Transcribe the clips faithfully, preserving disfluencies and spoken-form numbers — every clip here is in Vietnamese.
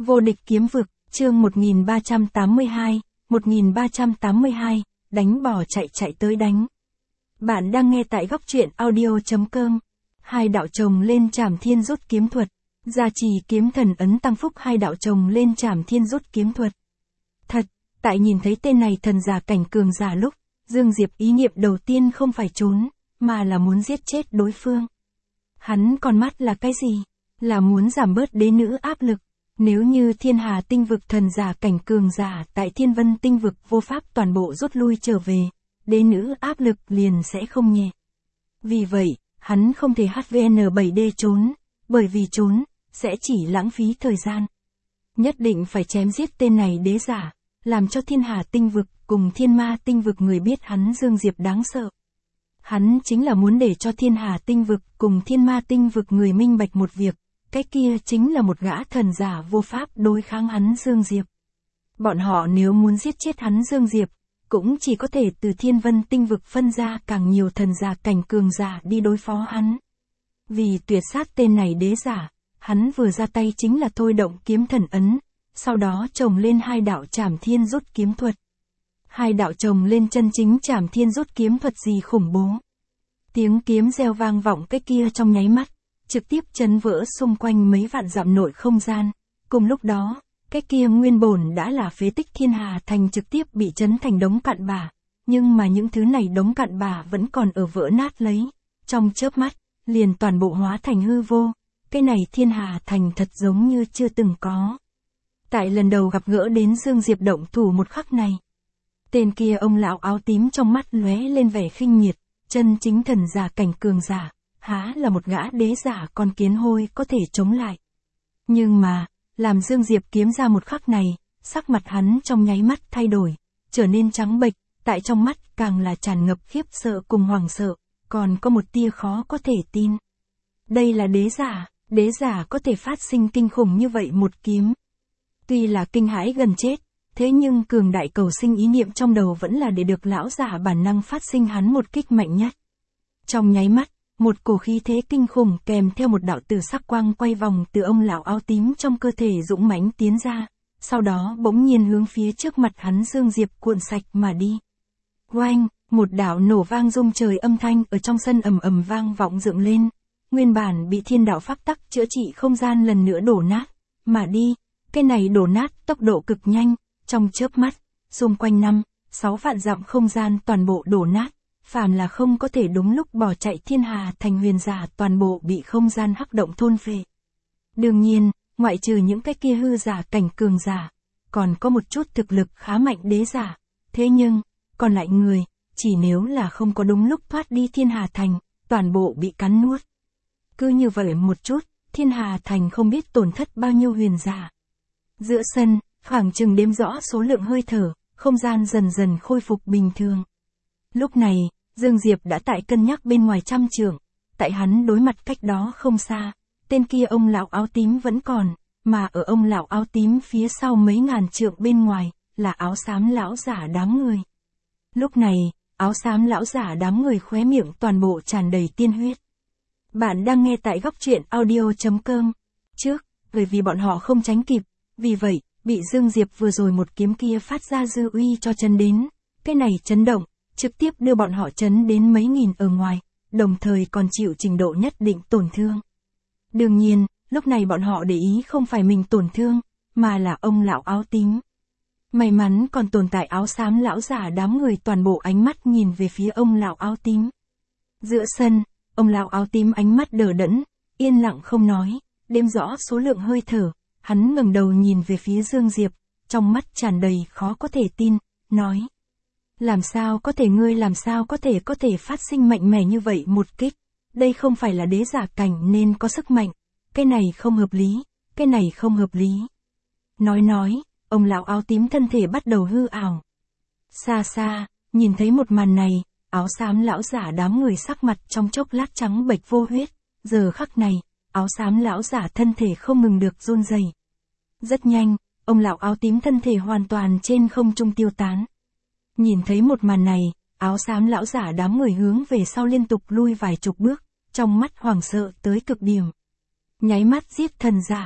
Vô địch kiếm vực, chương một nghìn ba trăm tám mươi hai, một nghìn ba trăm tám mươi hai, đánh bỏ chạy chạy tới đánh. Bạn đang nghe tại góc truyện audio chấm com. Hai đạo chồng lên Trảm Thiên rút kiếm thuật. Gia trì kiếm thần ấn tăng phúc hai đạo chồng lên Trảm Thiên rút kiếm thuật. Thật, tại nhìn thấy tên này thần giả cảnh cường giả lúc, Dương Diệp ý niệm đầu tiên không phải trốn, mà là muốn giết chết đối phương. Hắn còn mắt là cái gì? Là muốn giảm bớt đế nữ áp lực. Nếu như Thiên Hà tinh vực thần giả cảnh cường giả tại Thiên Vân tinh vực vô pháp toàn bộ rút lui trở về, đế nữ áp lực liền sẽ không nhẹ. Vì vậy, hắn không thể hát vê en bảy đê trốn, bởi vì trốn, sẽ chỉ lãng phí thời gian. Nhất định phải chém giết tên này đế giả, làm cho Thiên Hà tinh vực cùng Thiên Ma tinh vực người biết hắn Dương Diệp đáng sợ. Hắn chính là muốn để cho Thiên Hà tinh vực cùng Thiên Ma tinh vực người minh bạch một việc. Cái kia chính là một gã thần giả vô pháp đối kháng hắn Dương Diệp. Bọn họ nếu muốn giết chết hắn Dương Diệp, cũng chỉ có thể từ Thiên Vân tinh vực phân ra càng nhiều thần giả cảnh cường giả đi đối phó hắn. Vì tuyệt sát tên này đế giả, hắn vừa ra tay chính là thôi động kiếm thần ấn, sau đó chồng lên hai đạo Trảm Thiên rút kiếm thuật. Hai đạo chồng lên chân chính Trảm Thiên rút kiếm thuật gì khủng bố. Tiếng kiếm reo vang vọng cái kia trong nháy mắt, trực tiếp chấn vỡ xung quanh mấy vạn dặm nội không gian. Cùng lúc đó, cái kia nguyên bổn đã là phế tích Thiên Hà thành trực tiếp bị chấn thành đống cặn bã, nhưng mà những thứ này đống cặn bã vẫn còn ở vỡ nát lấy, trong chớp mắt, liền toàn bộ hóa thành hư vô. Cái này Thiên Hà thành thật giống như chưa từng có. Tại lần đầu gặp gỡ đến Dương Diệp động thủ một khắc này, tên kia ông lão áo tím trong mắt lóe lên vẻ khinh miệt, chân chính thần giả cảnh cường giả. Há là một gã đế giả con kiến hôi có thể chống lại. Nhưng mà, làm Dương Diệp kiếm ra một khắc này, sắc mặt hắn trong nháy mắt thay đổi, trở nên trắng bệch, tại trong mắt càng là tràn ngập khiếp sợ cùng hoảng sợ, còn có một tia khó có thể tin. Đây là đế giả, đế giả có thể phát sinh kinh khủng như vậy một kiếm. Tuy là kinh hãi gần chết, thế nhưng cường đại cầu sinh ý niệm trong đầu vẫn là để được lão giả bản năng phát sinh hắn một kích mạnh nhất. Trong nháy mắt, một cổ khí thế kinh khủng kèm theo một đạo tử sắc quang quay vòng từ ông lão áo tím trong cơ thể dũng mãnh tiến ra, sau đó bỗng nhiên hướng phía trước mặt hắn Dương Diệp cuộn sạch mà đi. Oanh, một đạo nổ vang rung trời âm thanh ở trong sân ầm ầm vang vọng dựng lên, nguyên bản bị thiên đạo pháp tắc chữa trị không gian lần nữa đổ nát, mà đi, cái này đổ nát tốc độ cực nhanh, trong chớp mắt, xung quanh năm, sáu vạn dặm không gian toàn bộ đổ nát. Phàm là không có thể đúng lúc bỏ chạy Thiên Hà thành huyền giả toàn bộ bị không gian hắc động thôn phệ. Đương nhiên, ngoại trừ những cái kia hư giả cảnh cường giả, còn có một chút thực lực khá mạnh đế giả, thế nhưng, còn lại người, chỉ nếu là không có đúng lúc thoát đi Thiên Hà thành, toàn bộ bị cắn nuốt. Cứ như vậy một chút, Thiên Hà thành không biết tổn thất bao nhiêu huyền giả. Giữa sân, khoảng chừng đếm rõ số lượng hơi thở, không gian dần dần khôi phục bình thường. Lúc này, Dương Diệp đã tại cân nhắc bên ngoài trăm trượng, tại hắn đối mặt cách đó không xa, tên kia ông lão áo tím vẫn còn, mà ở ông lão áo tím phía sau mấy ngàn trượng bên ngoài, là áo xám lão giả đám người. Lúc này, áo xám lão giả đám người khóe miệng toàn bộ tràn đầy tiên huyết. Bạn đang nghe tại góc truyện audio chấm com. Trước, bởi vì bọn họ không tránh kịp, vì vậy, bị Dương Diệp vừa rồi một kiếm kia phát ra dư uy cho chấn đến, cái này chấn động. Trực tiếp đưa bọn họ chấn đến mấy nghìn ở ngoài, đồng thời còn chịu trình độ nhất định tổn thương. Đương nhiên, lúc này bọn họ để ý không phải mình tổn thương, mà là ông lão áo tím. May mắn còn tồn tại áo xám lão giả đám người toàn bộ ánh mắt nhìn về phía ông lão áo tím. Giữa sân, ông lão áo tím ánh mắt đờ đẫn, yên lặng không nói, đếm rõ số lượng hơi thở, hắn ngẩng đầu nhìn về phía Dương Diệp, trong mắt tràn đầy khó có thể tin, nói. Làm sao có thể ngươi làm sao có thể có thể phát sinh mạnh mẽ như vậy một kích, đây không phải là đế giả cảnh nên có sức mạnh, cái này không hợp lý, cái này không hợp lý. Nói nói, ông lão áo tím thân thể bắt đầu hư ảo. Xa xa, nhìn thấy một màn này, áo xám lão giả đám người sắc mặt trong chốc lát trắng bệch vô huyết, giờ khắc này, áo xám lão giả thân thể không ngừng được run rẩy. Rất nhanh, ông lão áo tím thân thể hoàn toàn trên không trung tiêu tán. Nhìn thấy một màn này, áo xám lão giả đám người hướng về sau liên tục lui vài chục bước, trong mắt hoảng sợ tới cực điểm. Nháy mắt giết thần giả.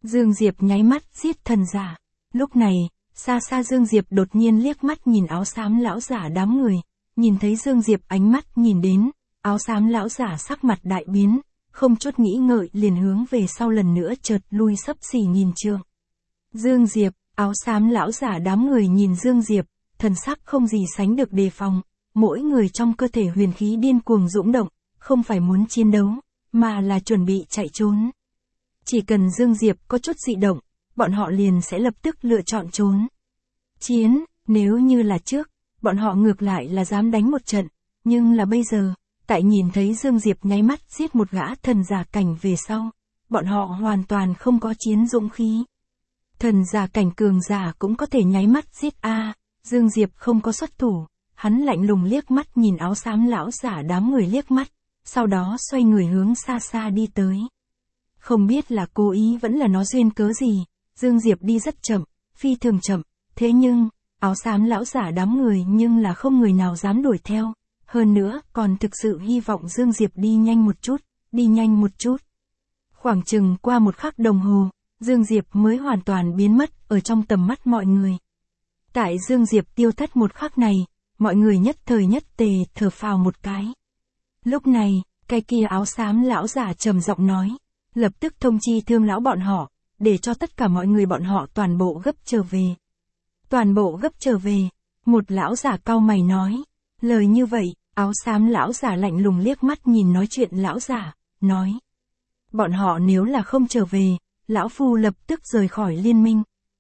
Dương Diệp nháy mắt giết thần giả. Lúc này, xa xa Dương Diệp đột nhiên liếc mắt nhìn áo xám lão giả đám người, nhìn thấy Dương Diệp ánh mắt nhìn đến, áo xám lão giả sắc mặt đại biến, không chút nghĩ ngợi liền hướng về sau lần nữa chợt lui xấp xỉ nghìn trượng. Dương Diệp, áo xám lão giả đám người nhìn Dương Diệp, thần sắc không gì sánh được đề phòng, mỗi người trong cơ thể huyền khí điên cuồng dũng động, không phải muốn chiến đấu, mà là chuẩn bị chạy trốn. Chỉ cần Dương Diệp có chút dị động, bọn họ liền sẽ lập tức lựa chọn trốn. Chiến, nếu như là trước, bọn họ ngược lại là dám đánh một trận, nhưng là bây giờ, tại nhìn thấy Dương Diệp nháy mắt giết một gã thần giả cảnh về sau, bọn họ hoàn toàn không có chiến dũng khí. Thần giả cảnh cường giả cũng có thể nháy mắt giết a, à, Dương Diệp không có xuất thủ, hắn lạnh lùng liếc mắt nhìn áo xám lão giả đám người liếc mắt, sau đó xoay người hướng xa xa đi tới. Không biết là cố ý vẫn là nó duyên cớ gì, Dương Diệp đi rất chậm, phi thường chậm, thế nhưng, áo xám lão giả đám người nhưng là không người nào dám đuổi theo, hơn nữa còn thực sự hy vọng Dương Diệp đi nhanh một chút, đi nhanh một chút. Khoảng chừng qua một khắc đồng hồ, Dương Diệp mới hoàn toàn biến mất ở trong tầm mắt mọi người. Tại Dương Diệp tiêu thất một khắc này, mọi người nhất thời nhất tề thở phào một cái. Lúc này, cái kia áo xám lão giả trầm giọng nói, lập tức thông chi Thương lão bọn họ, để cho tất cả mọi người bọn họ toàn bộ gấp trở về. Toàn bộ gấp trở về, một lão giả cau mày nói, lời như vậy, áo xám lão giả lạnh lùng liếc mắt nhìn nói chuyện lão giả, nói. Bọn họ nếu là không trở về, lão phu lập tức rời khỏi liên minh.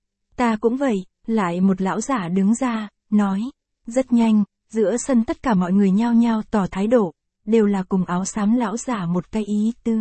Ta cũng vậy, lại một lão giả đứng ra, nói, rất nhanh, giữa sân tất cả mọi người nhao nhao tỏ thái độ, đều là cùng áo xám lão giả một cái ý tứ.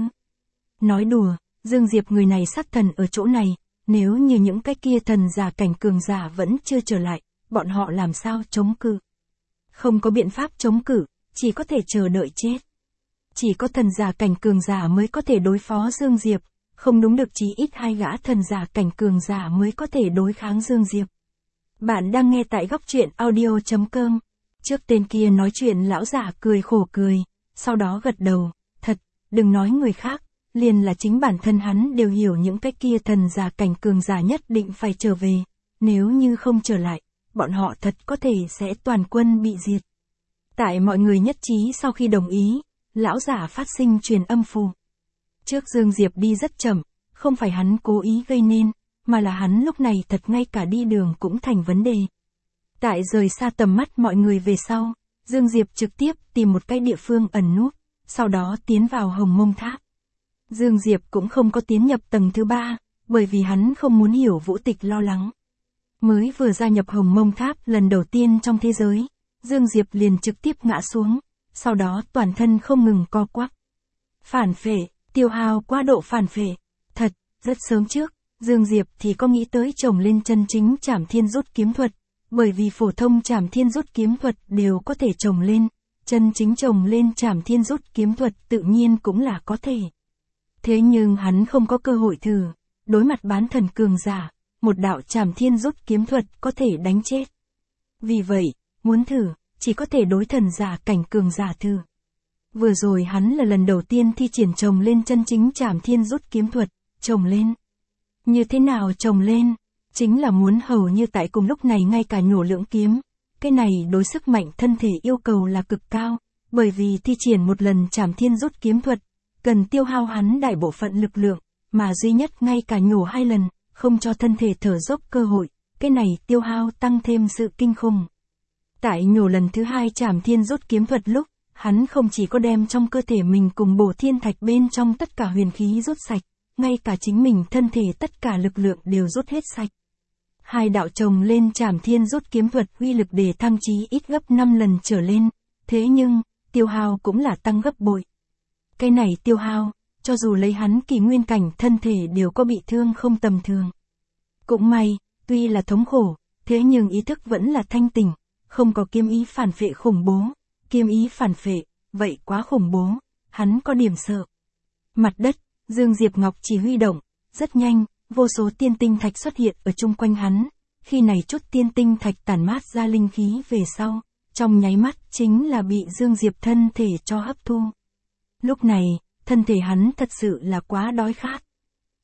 Nói đùa, Dương Diệp người này sát thần ở chỗ này, nếu như những cái kia thần giả cảnh cường giả vẫn chưa trở lại, bọn họ làm sao chống cự? Không có biện pháp chống cự, chỉ có thể chờ đợi chết. Chỉ có thần giả cảnh cường giả mới có thể đối phó Dương Diệp, không đúng được chí ít hai gã thần giả cảnh cường giả mới có thể đối kháng Dương Diệp. Bạn đang nghe tại góc truyện audio chấm com. Trước tên kia nói chuyện lão giả cười khổ cười, sau đó gật đầu, thật, đừng nói người khác, liền là chính bản thân hắn đều hiểu những cái kia thần giả cảnh cường giả nhất định phải trở về, nếu như không trở lại, bọn họ thật có thể sẽ toàn quân bị diệt. Tại mọi người nhất trí sau khi đồng ý, lão giả phát sinh truyền âm phù. Trước Dương Diệp đi rất chậm, không phải hắn cố ý gây nên, mà là hắn lúc này thật ngay cả đi đường cũng thành vấn đề. Tại rời xa tầm mắt mọi người về sau, Dương Diệp trực tiếp tìm một cái địa phương ẩn núp, sau đó tiến vào Hồng Mông Tháp. Dương Diệp cũng không có tiến nhập tầng thứ ba, bởi vì hắn không muốn hiểu Vũ Tịch lo lắng. Mới vừa gia nhập Hồng Mông Tháp lần đầu tiên trong thế giới, Dương Diệp liền trực tiếp ngã xuống, sau đó toàn thân không ngừng co quắp. Phản phệ, tiêu hao quá độ phản phệ. Thật, rất sớm trước, Dương Diệp thì có nghĩ tới trồng lên chân chính Trảm Thiên Rút kiếm thuật, bởi vì phổ thông Trảm Thiên Rút kiếm thuật đều có thể trồng lên, chân chính trồng lên Trảm Thiên Rút kiếm thuật tự nhiên cũng là có thể. Thế nhưng hắn không có cơ hội thử, đối mặt bán thần cường giả, một đạo Trảm Thiên Rút kiếm thuật có thể đánh chết. Vì vậy, muốn thử, chỉ có thể đối thần giả cảnh cường giả thử. Vừa rồi hắn là lần đầu tiên thi triển trồng lên chân chính Trảm Thiên Rút kiếm thuật, trồng lên. Như thế nào trồng lên? Chính là muốn hầu như tại cùng lúc này ngay cả nhổ lưỡng kiếm. Cái này đối sức mạnh thân thể yêu cầu là cực cao, bởi vì thi triển một lần Trảm Thiên Rút kiếm thuật, cần tiêu hao hắn đại bộ phận lực lượng, mà duy nhất ngay cả nhổ hai lần, không cho thân thể thở dốc cơ hội, cái này tiêu hao tăng thêm sự kinh khủng. Tại nhổ lần thứ hai Trảm Thiên Rút kiếm thuật lúc, hắn không chỉ có đem trong cơ thể mình cùng bổ thiên thạch bên trong tất cả huyền khí rút sạch, ngay cả chính mình thân thể tất cả lực lượng đều rút hết sạch. Hai đạo chồng lên Trảm Thiên Rút kiếm thuật uy lực để thăng chí ít gấp năm lần trở lên, thế nhưng, tiêu hao cũng là tăng gấp bội. Cái này tiêu hao, cho dù lấy hắn kỳ nguyên cảnh thân thể đều có bị thương không tầm thường. Cũng may, tuy là thống khổ, thế nhưng ý thức vẫn là thanh tỉnh, không có kiếm ý phản phệ khủng bố. Kiếm ý phản phệ, vậy quá khủng bố, hắn có điểm sợ. Mặt đất, Dương Diệp Ngọc chỉ huy động, rất nhanh, vô số tiên tinh thạch xuất hiện ở chung quanh hắn, khi này chút tiên tinh thạch tản mát ra linh khí về sau, trong nháy mắt chính là bị Dương Diệp thân thể cho hấp thu. Lúc này, thân thể hắn thật sự là quá đói khát.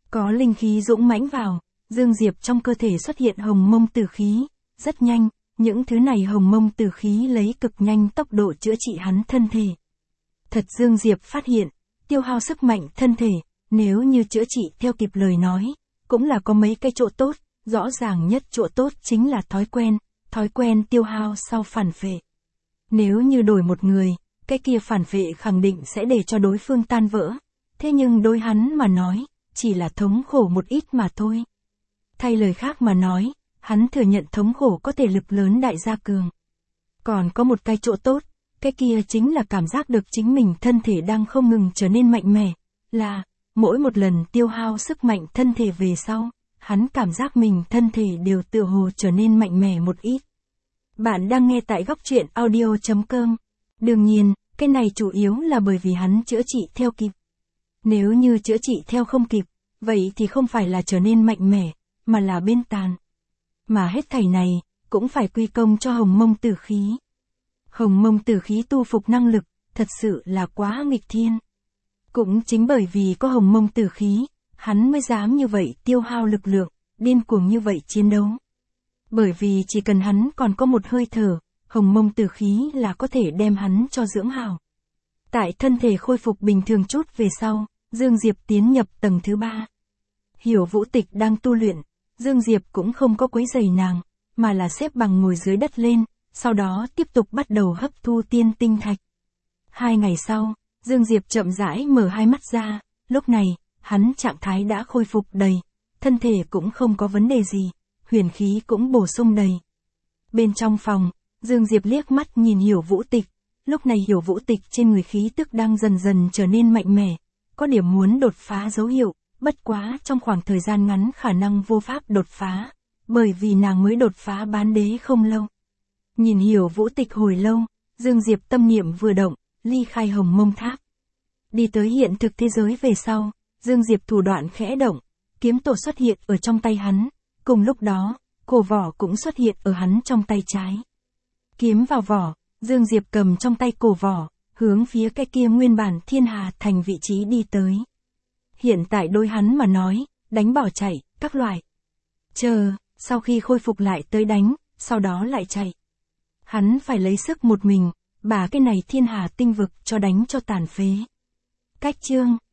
Có linh khí dũng mãnh vào, Dương Diệp trong cơ thể xuất hiện hồng mông tử khí, rất nhanh, những thứ này hồng mông tử khí lấy cực nhanh tốc độ chữa trị hắn thân thể. Thật Dương Diệp phát hiện, tiêu hao sức mạnh thân thể, nếu như chữa trị theo kịp lời nói, cũng là có mấy cái chỗ tốt, rõ ràng nhất chỗ tốt chính là thói quen, thói quen tiêu hao sau phản phệ. Nếu như đổi một người, cái kia phản phệ khẳng định sẽ để cho đối phương tan vỡ, thế nhưng đối hắn mà nói, chỉ là thống khổ một ít mà thôi. Thay lời khác mà nói, hắn thừa nhận thống khổ có thể lực lớn đại gia cường. Còn có một cái chỗ tốt, cái kia chính là cảm giác được chính mình thân thể đang không ngừng trở nên mạnh mẽ, là, mỗi một lần tiêu hao sức mạnh thân thể về sau, hắn cảm giác mình thân thể đều tựa hồ trở nên mạnh mẽ một ít. Bạn đang nghe tại góc truyện audio chấm com. Đương nhiên, cái này chủ yếu là bởi vì hắn chữa trị theo kịp. Nếu như chữa trị theo không kịp, vậy thì không phải là trở nên mạnh mẽ, mà là bên tàn. Mà hết thảy này, cũng phải quy công cho hồng mông tử khí. Hồng mông tử khí tu phục năng lực, thật sự là quá nghịch thiên. Cũng chính bởi vì có hồng mông tử khí, hắn mới dám như vậy tiêu hao lực lượng, điên cuồng như vậy chiến đấu. Bởi vì chỉ cần hắn còn có một hơi thở, hồng mông tử khí là có thể đem hắn cho dưỡng hảo. Tại thân thể khôi phục bình thường chút về sau, Dương Diệp tiến nhập tầng thứ ba. Hiểu Vũ Tịch đang tu luyện, Dương Diệp cũng không có quấy rầy nàng, mà là xếp bằng ngồi dưới đất lên, sau đó tiếp tục bắt đầu hấp thu tiên tinh thạch. Hai ngày sau, Dương Diệp chậm rãi mở hai mắt ra, lúc này, hắn trạng thái đã khôi phục đầy, thân thể cũng không có vấn đề gì, huyền khí cũng bổ sung đầy. Bên trong phòng, Dương Diệp liếc mắt nhìn Hiểu Vũ Tịch, lúc này Hiểu Vũ Tịch trên người khí tức đang dần dần trở nên mạnh mẽ, có điểm muốn đột phá dấu hiệu, bất quá trong khoảng thời gian ngắn khả năng vô pháp đột phá, bởi vì nàng mới đột phá bán đế không lâu. Nhìn Hiểu Vũ Tịch hồi lâu, Dương Diệp tâm niệm vừa động, ly khai hồng mông tháp. Đi tới hiện thực thế giới về sau, Dương Diệp thủ đoạn khẽ động, kiếm tổ xuất hiện ở trong tay hắn, cùng lúc đó, cổ vỏ cũng xuất hiện ở hắn trong tay trái. Kiếm vào vỏ, Dương Diệp cầm trong tay cổ vỏ, hướng phía cái kia nguyên bản thiên hà thành vị trí đi tới. Hiện tại đôi hắn mà nói, đánh bỏ chạy, các loại. Chờ, sau khi khôi phục lại tới đánh, sau đó lại chạy. Hắn phải lấy sức một mình, bà cái này thiên hà tinh vực cho đánh cho tàn phế. Cách chương